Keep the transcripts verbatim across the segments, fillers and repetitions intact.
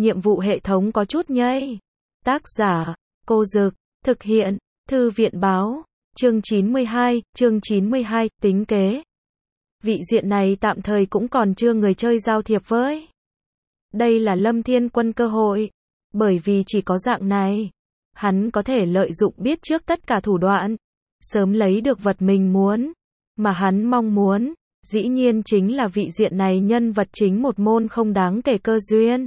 nhiệm vụ hệ thống có chút nhây. Tác giả, Cô Dực, thực hiện, Thư viện báo, chương chín mươi hai, chương chín mươi hai, tính kế. Vị diện này tạm thời cũng còn chưa người chơi giao thiệp với. Đây là Lâm Thiên Quân cơ hội, bởi vì chỉ có dạng này, hắn có thể lợi dụng biết trước tất cả thủ đoạn, sớm lấy được vật mình muốn, mà hắn mong muốn, dĩ nhiên chính là vị diện này nhân vật chính một môn không đáng kể cơ duyên.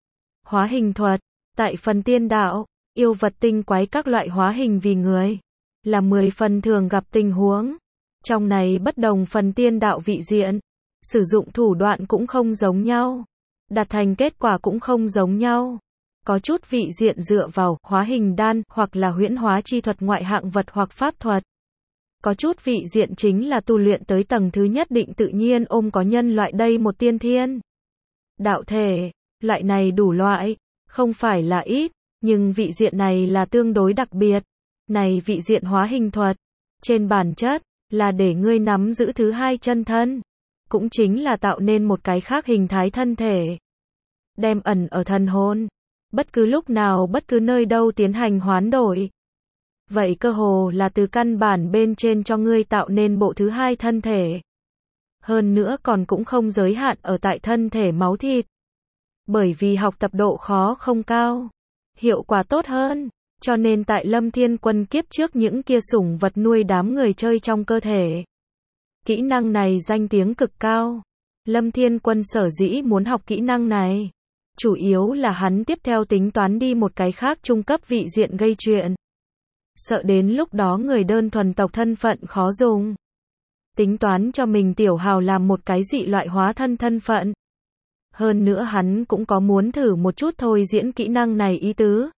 Hóa hình thuật, tại phần tiên đạo, yêu vật tinh quái các loại hóa hình vì người, là mười phần thường gặp tình huống. Trong này bất đồng phần tiên đạo vị diện, sử dụng thủ đoạn cũng không giống nhau, đạt thành kết quả cũng không giống nhau. Có chút vị diện dựa vào hóa hình đan hoặc là huyễn hóa chi thuật ngoại hạng vật hoặc pháp thuật. Có chút vị diện chính là tu luyện tới tầng thứ nhất định tự nhiên ôm có nhân loại đây một tiên thiên đạo thể, loại này đủ loại, không phải là ít, nhưng vị diện này là tương đối đặc biệt. Này vị diện hóa hình thuật, trên bản chất, là để ngươi nắm giữ thứ hai chân thân, cũng chính là tạo nên một cái khác hình thái thân thể. Đem ẩn ở thần hồn, bất cứ lúc nào bất cứ nơi đâu tiến hành hoán đổi. Vậy cơ hồ là từ căn bản bên trên cho ngươi tạo nên bộ thứ hai thân thể. Hơn nữa còn cũng không giới hạn ở tại thân thể máu thịt. Bởi vì học tập độ khó không cao, hiệu quả tốt hơn, cho nên tại Lâm Thiên Quân kiếp trước những kia sủng vật nuôi đám người chơi trong cơ thể. Kỹ năng này danh tiếng cực cao. Lâm Thiên Quân sở dĩ muốn học kỹ năng này, chủ yếu là hắn tiếp theo tính toán đi một cái khác trung cấp vị diện gây chuyện. Sợ đến lúc đó người đơn thuần tộc thân phận khó dùng. Tính toán cho mình tiểu hào làm một cái dị loại hóa thân thân phận. Hơn nữa hắn cũng có muốn thử một chút thôi diễn kỹ năng này ý tứ.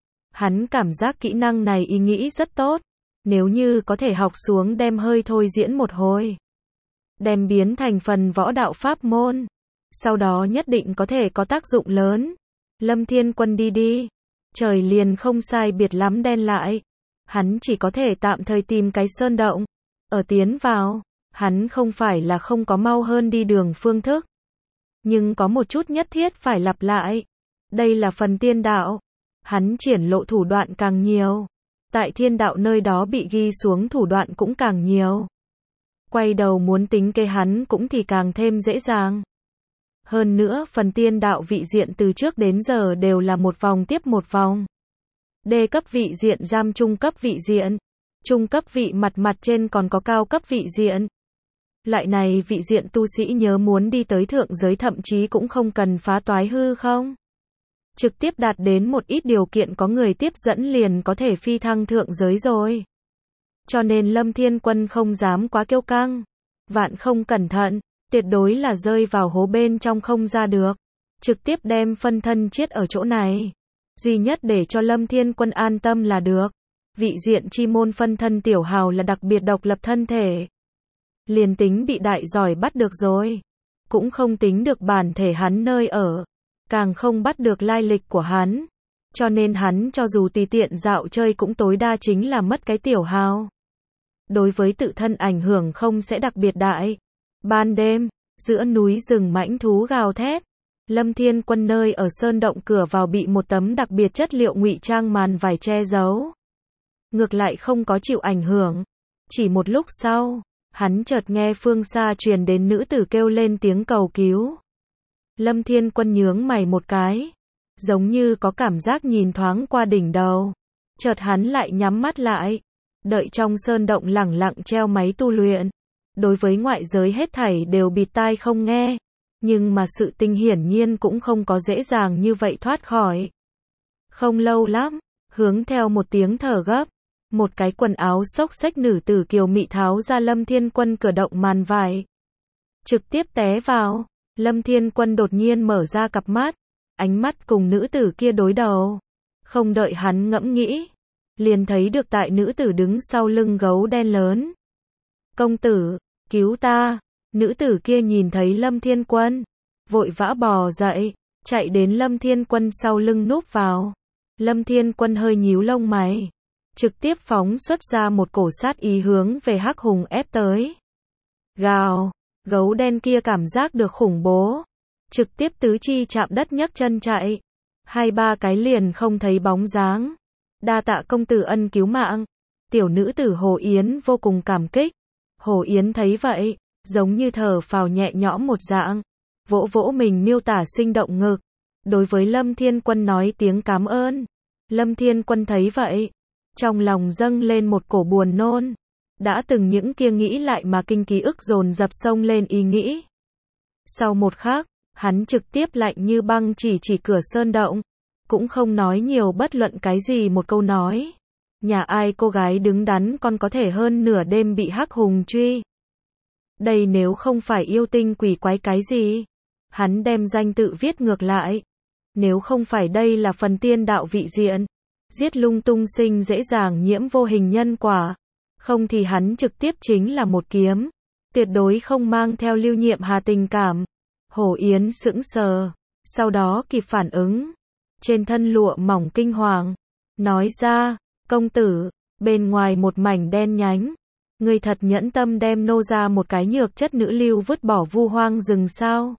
Hắn cảm giác kỹ năng này ý nghĩ rất tốt. Nếu như có thể học xuống đem hơi thôi diễn một hồi, đem biến thành phần võ đạo pháp môn, sau đó nhất định có thể có tác dụng lớn. Lâm Thiên Quân đi đi, trời liền không sai biệt lắm đen lại. Hắn chỉ có thể tạm thời tìm cái sơn động, ở tiến vào, hắn không phải là không có mau hơn đi đường phương thức. Nhưng có một chút nhất thiết phải lặp lại. Đây là phần tiên đạo. Hắn triển lộ thủ đoạn càng nhiều. Tại thiên đạo nơi đó bị ghi xuống thủ đoạn cũng càng nhiều. Quay đầu muốn tính kế hắn cũng thì càng thêm dễ dàng. Hơn nữa phần tiên đạo vị diện từ trước đến giờ đều là một vòng tiếp một vòng. Đê cấp vị diện giam trung cấp vị diện. Trung cấp vị mặt mặt trên còn có cao cấp vị diện. Loại này vị diện tu sĩ nhớ muốn đi tới thượng giới thậm chí cũng không cần phá toái hư không. Trực tiếp đạt đến một ít điều kiện có người tiếp dẫn liền có thể phi thăng thượng giới rồi. Cho nên Lâm Thiên Quân không dám quá kiêu căng. Vạn không cẩn thận, tuyệt đối là rơi vào hố bên trong không ra được. Trực tiếp đem phân thân chết ở chỗ này. Duy nhất để cho Lâm Thiên Quân an tâm là được. Vị diện chi môn phân thân tiểu hào là đặc biệt độc lập thân thể. Liền tính bị đại giỏi bắt được rồi. Cũng không tính được bản thể hắn nơi ở. Càng không bắt được lai lịch của hắn. Cho nên hắn cho dù tùy tiện dạo chơi cũng tối đa chính là mất cái tiểu hào. Đối với tự thân ảnh hưởng không sẽ đặc biệt đại. Ban đêm, giữa núi rừng mãnh thú gào thét. Lâm Thiên Quân nơi ở sơn động cửa vào bị một tấm đặc biệt chất liệu ngụy trang màn vải che giấu. Ngược lại không có chịu ảnh hưởng. Chỉ một lúc sau, hắn chợt nghe phương xa truyền đến nữ tử kêu lên tiếng cầu cứu. Lâm Thiên Quân nhướng mày một cái, giống như có cảm giác nhìn thoáng qua đỉnh đầu. Chợt hắn lại nhắm mắt lại, đợi trong sơn động lẳng lặng treo máy tu luyện. Đối với ngoại giới hết thảy đều bịt tai không nghe, nhưng mà sự tình hiển nhiên cũng không có dễ dàng như vậy thoát khỏi. Không lâu lắm, hướng theo một tiếng thở gấp, một cái quần áo xốc xếch nữ tử kiều mị tháo ra Lâm Thiên Quân cửa động màn vải. Trực tiếp té vào. Lâm Thiên Quân đột nhiên mở ra cặp mắt, ánh mắt cùng nữ tử kia đối đầu. Không đợi hắn ngẫm nghĩ, liền thấy được tại nữ tử đứng sau lưng gấu đen lớn. Công tử, cứu ta. Nữ tử kia nhìn thấy Lâm Thiên Quân, vội vã bò dậy, chạy đến Lâm Thiên Quân sau lưng núp vào. Lâm Thiên Quân hơi nhíu lông mày, trực tiếp phóng xuất ra một cổ sát ý hướng về Hắc Hùng ép tới. Gào. Gấu đen kia cảm giác được khủng bố, trực tiếp tứ chi chạm đất nhấc chân chạy. Hai ba cái liền không thấy bóng dáng. Đa tạ công tử ân cứu mạng. Tiểu nữ tử Hồ Yến vô cùng cảm kích. Hồ Yến thấy vậy, giống như thở phào nhẹ nhõm một dạng. Vỗ vỗ mình miêu tả sinh động ngực. Đối với Lâm Thiên Quân nói tiếng cảm ơn. Lâm Thiên Quân thấy vậy, trong lòng dâng lên một cổ buồn nôn. Đã từng những kia nghĩ lại mà kinh ký ức dồn dập sông lên ý nghĩ. Sau một khắc, hắn trực tiếp lạnh như băng chỉ chỉ cửa sơn động. Cũng không nói nhiều bất luận cái gì một câu nói. Nhà ai cô gái đứng đắn còn có thể hơn nửa đêm bị hắc hùng truy. Đây nếu không phải yêu tinh quỷ quái cái gì. Hắn đem danh tự viết ngược lại. Nếu không phải đây là phần tiên đạo vị diện. Giết lung tung sinh dễ dàng nhiễm vô hình nhân quả. Không thì hắn trực tiếp chính là một kiếm. Tuyệt đối không mang theo lưu nhiệm hà tình cảm. Hồ Yến sững sờ. Sau đó kịp phản ứng. Trên thân lụa mỏng kinh hoàng. Nói ra, công tử, bên ngoài một mảnh đen nhánh. Ngươi thật nhẫn tâm đem nô ra một cái nhược chất nữ lưu vứt bỏ vu hoang rừng sao?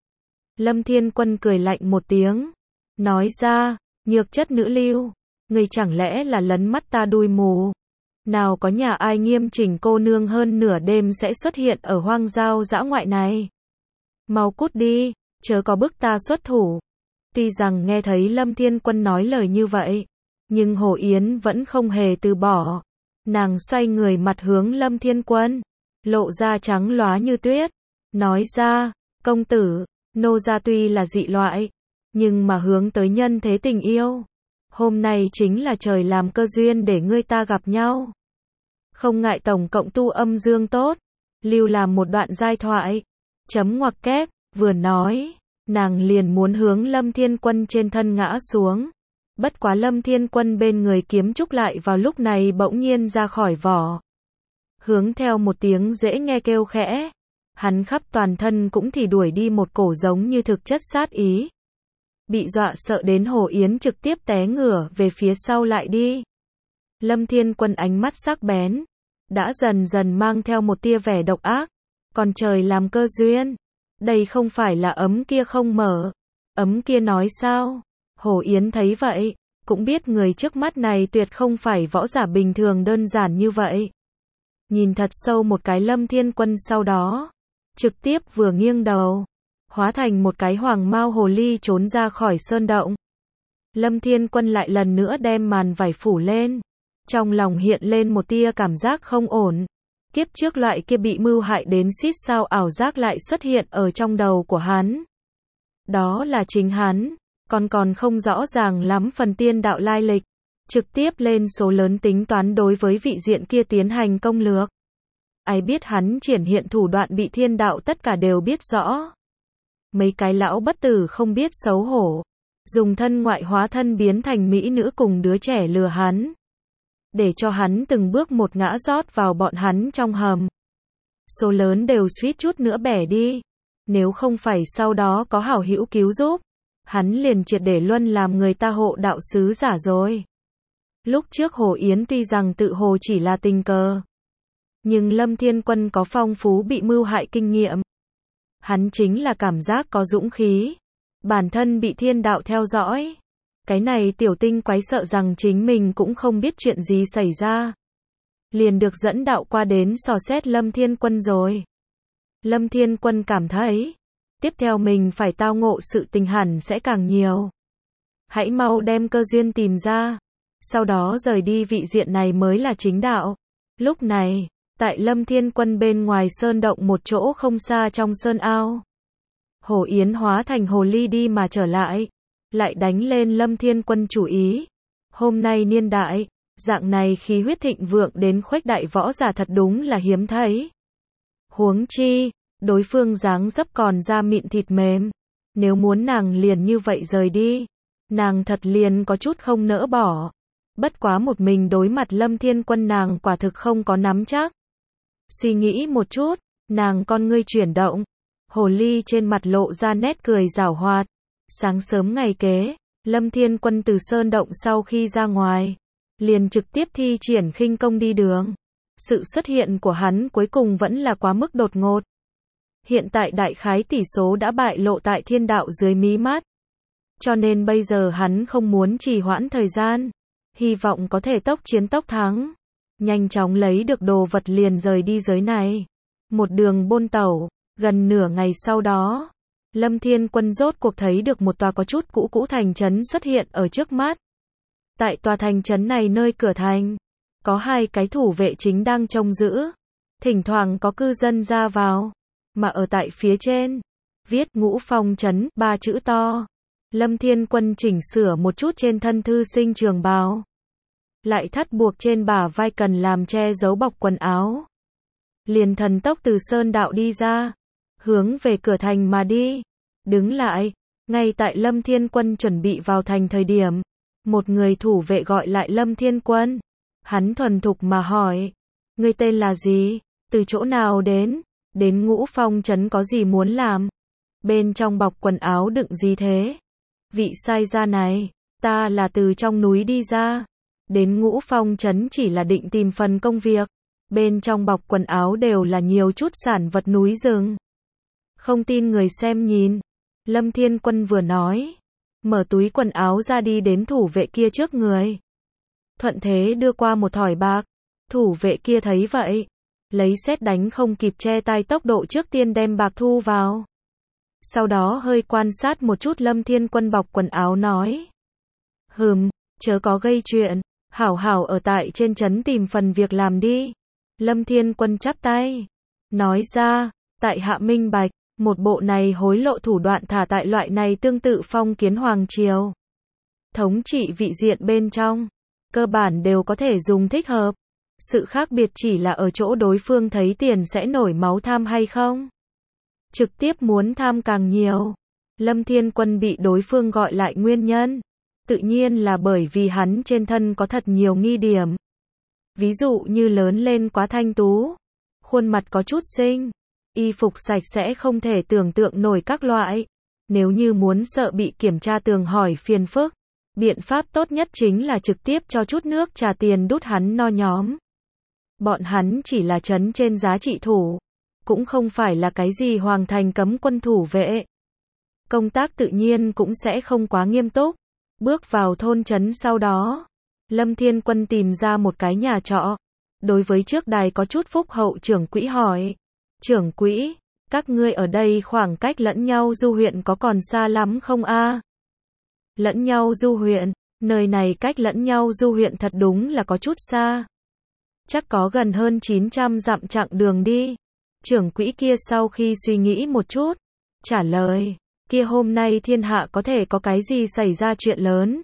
Lâm Thiên Quân cười lạnh một tiếng. Nói ra, nhược chất nữ lưu. Ngươi chẳng lẽ là lấn mắt ta đuôi mù? Nào có nhà ai nghiêm chỉnh cô nương hơn nửa đêm sẽ xuất hiện ở hoang giao dã ngoại này? Mau cút đi, chớ có bức ta xuất thủ. Tuy rằng nghe thấy Lâm Thiên Quân nói lời như vậy, nhưng Hồ Yến vẫn không hề từ bỏ. Nàng xoay người mặt hướng Lâm Thiên Quân, lộ ra trắng lóa như tuyết, nói ra, công tử, nô gia tuy là dị loại, nhưng mà hướng tới nhân thế tình yêu. Hôm nay chính là trời làm cơ duyên để ngươi ta gặp nhau. Không ngại tổng cộng tu âm dương tốt, lưu làm một đoạn giai thoại. Chấm ngoặc kép, vừa nói, nàng liền muốn hướng Lâm Thiên Quân trên thân ngã xuống. Bất quá Lâm Thiên Quân bên người kiếm trúc lại vào lúc này bỗng nhiên ra khỏi vỏ. Hướng theo một tiếng dễ nghe kêu khẽ. Hắn khắp toàn thân cũng thì đuổi đi một cổ giống như thực chất sát ý. Bị dọa sợ đến Hồ Yến trực tiếp té ngửa về phía sau lại đi. Lâm Thiên Quân ánh mắt sắc bén. Đã dần dần mang theo một tia vẻ độc ác. Còn trời làm cơ duyên. Đây không phải là ấm kia không mở. Ấm kia nói sao? Hồ Yến thấy vậy, cũng biết người trước mắt này tuyệt không phải võ giả bình thường đơn giản như vậy. Nhìn thật sâu một cái Lâm Thiên Quân sau đó, trực tiếp vừa nghiêng đầu, hóa thành một cái hoàng mao hồ ly trốn ra khỏi sơn động. Lâm Thiên Quân lại lần nữa đem màn vải phủ lên, trong lòng hiện lên một tia cảm giác không ổn. Kiếp trước loại kia bị mưu hại đến xít sao ảo giác lại xuất hiện ở trong đầu của hắn. Đó là chính hắn. Còn còn không rõ ràng lắm phần tiên đạo lai lịch, trực tiếp lên số lớn tính toán đối với vị diện kia tiến hành công lược. Ai biết hắn triển hiện thủ đoạn bị thiên đạo tất cả đều biết rõ. Mấy cái lão bất tử không biết xấu hổ, dùng thân ngoại hóa thân biến thành mỹ nữ cùng đứa trẻ lừa hắn. Để cho hắn từng bước một ngã rót vào bọn hắn trong hầm. Số lớn đều suýt chút nữa bẻ đi. Nếu không phải sau đó có hảo hữu cứu giúp, hắn liền triệt để luân làm người ta hộ đạo sứ giả rồi. Lúc trước Hồ Yến tuy rằng tự hồ chỉ là tình cờ, nhưng Lâm Thiên Quân có phong phú bị mưu hại kinh nghiệm. Hắn chính là cảm giác có dũng khí. Bản thân bị thiên đạo theo dõi. Cái này tiểu tinh quái sợ rằng chính mình cũng không biết chuyện gì xảy ra. Liền được dẫn đạo qua đến dò xét Lâm Thiên Quân rồi. Lâm Thiên Quân cảm thấy, tiếp theo mình phải tao ngộ sự tình hẳn sẽ càng nhiều. Hãy mau đem cơ duyên tìm ra. Sau đó rời đi vị diện này mới là chính đạo. Lúc này, tại Lâm Thiên Quân bên ngoài sơn động một chỗ không xa trong sơn ao. Hồ Yến hóa thành hồ ly đi mà trở lại. Lại đánh lên Lâm Thiên Quân chủ ý. Hôm nay niên đại, dạng này khí huyết thịnh vượng đến khuếch đại võ giả thật đúng là hiếm thấy. Huống chi, đối phương dáng dấp còn da mịn thịt mềm. Nếu muốn nàng liền như vậy rời đi, nàng thật liền có chút không nỡ bỏ. Bất quá một mình đối mặt Lâm Thiên Quân nàng quả thực không có nắm chắc. Suy nghĩ một chút, nàng con ngươi chuyển động. Hồ ly trên mặt lộ ra nét cười giảo hoạt. Sáng sớm ngày kế, Lâm Thiên Quân từ sơn động sau khi ra ngoài, liền trực tiếp thi triển khinh công đi đường. Sự xuất hiện của hắn cuối cùng vẫn là quá mức đột ngột. Hiện tại đại khái tỷ số đã bại lộ tại thiên đạo dưới mí mắt. Cho nên bây giờ hắn không muốn trì hoãn thời gian, hy vọng có thể tốc chiến tốc thắng, nhanh chóng lấy được đồ vật liền rời đi giới này. Một đường bôn tẩu, gần nửa ngày sau đó, Lâm Thiên Quân rốt cuộc thấy được một tòa có chút cũ cũ thành trấn xuất hiện ở trước mắt. Tại tòa thành trấn này nơi cửa thành, có hai cái thủ vệ chính đang trông giữ, thỉnh thoảng có cư dân ra vào, mà ở tại phía trên, viết Ngũ Phong trấn, ba chữ to. Lâm Thiên Quân chỉnh sửa một chút trên thân thư sinh trường bào, lại thắt buộc trên bả vai cần làm che giấu bọc quần áo. Liền thần tốc từ sơn đạo đi ra, hướng về cửa thành mà đi. Đứng lại, ngay tại Lâm Thiên Quân chuẩn bị vào thành thời điểm, một người thủ vệ gọi lại Lâm Thiên Quân. Hắn thuần thục mà hỏi, ngươi tên là gì, từ chỗ nào đến, đến Ngũ Phong trấn có gì muốn làm, bên trong bọc quần áo đựng gì thế? Vị sai gia này, ta là từ trong núi đi ra, đến Ngũ Phong trấn chỉ là định tìm phần công việc, bên trong bọc quần áo đều là nhiều chút sản vật núi rừng. Không tin người xem nhìn. Lâm Thiên Quân vừa nói, mở túi quần áo ra đi đến thủ vệ kia trước người. Thuận thế đưa qua một thỏi bạc, thủ vệ kia thấy vậy, lấy sét đánh không kịp che tay tốc độ trước tiên đem bạc thu vào. Sau đó hơi quan sát một chút Lâm Thiên Quân bọc quần áo nói, hừm, chớ có gây chuyện, hảo hảo ở tại trên trấn tìm phần việc làm đi. Lâm Thiên Quân chắp tay, nói ra, tại hạ minh bạch, một bộ này hối lộ thủ đoạn thả tại loại này tương tự phong kiến hoàng triều. Thống trị vị diện bên trong, cơ bản đều có thể dùng thích hợp. Sự khác biệt chỉ là ở chỗ đối phương thấy tiền sẽ nổi máu tham hay không. Trực tiếp muốn tham càng nhiều. Lâm Thiên Quân bị đối phương gọi lại nguyên nhân, tự nhiên là bởi vì hắn trên thân có thật nhiều nghi điểm. Ví dụ như lớn lên quá thanh tú, khuôn mặt có chút xinh, y phục sạch sẽ không thể tưởng tượng nổi các loại. Nếu như muốn sợ bị kiểm tra tường hỏi phiền phức, biện pháp tốt nhất chính là trực tiếp cho chút nước trà tiền đút hắn no nhóm. Bọn hắn chỉ là trấn trên giá trị thủ, cũng không phải là cái gì hoàng thành cấm quân thủ vệ. Công tác tự nhiên cũng sẽ không quá nghiêm túc. Bước vào thôn trấn sau đó, Lâm Thiên Quân tìm ra một cái nhà trọ. Đối với trước đài có chút phúc hậu trưởng quỹ hỏi, trưởng quỹ, các ngươi ở đây khoảng cách lẫn nhau du huyện có còn xa lắm không a? Lẫn nhau du huyện, nơi này cách lẫn nhau du huyện thật đúng là có chút xa. Chắc có gần hơn chín trăm dặm chặng đường đi. Trưởng quỹ kia sau khi suy nghĩ một chút, trả lời, kia hôm nay thiên hạ có thể có cái gì xảy ra chuyện lớn?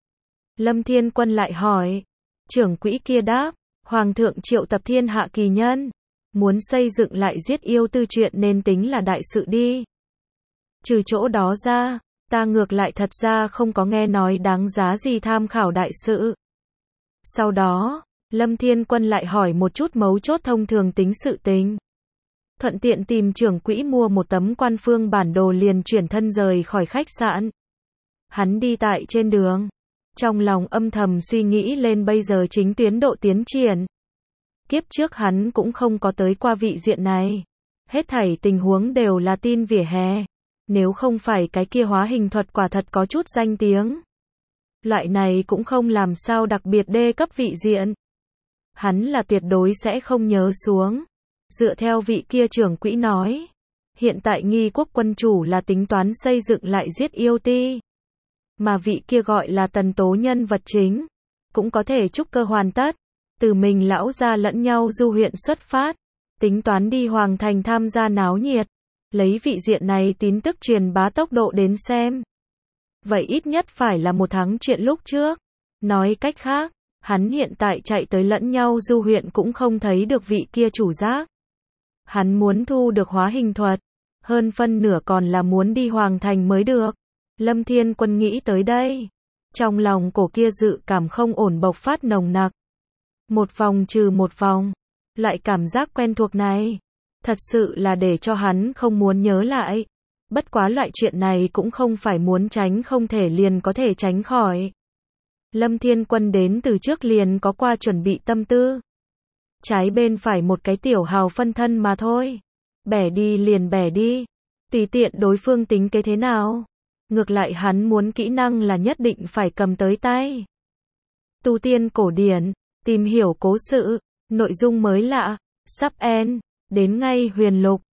Lâm Thiên Quân lại hỏi, trưởng quỹ kia đáp, Hoàng thượng triệu tập thiên hạ kỳ nhân, muốn xây dựng lại giết yêu tư chuyện nên tính là đại sự đi. Trừ chỗ đó ra, ta ngược lại thật ra không có nghe nói đáng giá gì tham khảo đại sự. Sau đó, Lâm Thiên Quân lại hỏi một chút mấu chốt thông thường tính sự tình. Thuận tiện tìm trưởng quỹ mua một tấm quan phương bản đồ liền chuyển thân rời khỏi khách sạn. Hắn đi tại trên đường, trong lòng âm thầm suy nghĩ lên bây giờ chính tiến độ tiến triển. Kiếp trước hắn cũng không có tới qua vị diện này. Hết thảy tình huống đều là tin vỉa hè. Nếu không phải cái kia hóa hình thuật quả thật có chút danh tiếng. Loại này cũng không làm sao đặc biệt đê cấp vị diện. Hắn là tuyệt đối sẽ không nhớ xuống. Dựa theo vị kia trưởng quỹ nói, hiện tại nghi quốc quân chủ là tính toán xây dựng lại giết yêu ti. Mà vị kia gọi là Tần Tố nhân vật chính, cũng có thể trúc cơ hoàn tất, từ mình lão ra lẫn nhau du huyện xuất phát, tính toán đi hoàng thành tham gia náo nhiệt, lấy vị diện này tin tức truyền bá tốc độ đến xem. Vậy ít nhất phải là một tháng chuyện lúc trước. Nói cách khác, hắn hiện tại chạy tới lẫn nhau du huyện cũng không thấy được vị kia chủ giác. Hắn muốn thu được hóa hình thuật, hơn phân nửa còn là muốn đi hoàng thành mới được. Lâm Thiên Quân nghĩ tới đây, trong lòng cổ kia dự cảm không ổn bộc phát nồng nặc. Một vòng trừ một vòng, loại cảm giác quen thuộc này, thật sự là để cho hắn không muốn nhớ lại. Bất quá loại chuyện này cũng không phải muốn tránh không thể liền có thể tránh khỏi. Lâm Thiên Quân đến từ trước liền có qua chuẩn bị tâm tư. Trái bên phải một cái tiểu hào phân thân mà thôi. Bẻ đi liền bẻ đi. Tùy tiện đối phương tính kế thế nào. Ngược lại hắn muốn kỹ năng là nhất định phải cầm tới tay. Tu tiên cổ điển, tìm hiểu cố sự, nội dung mới lạ, sắp end, đến ngay huyền lục.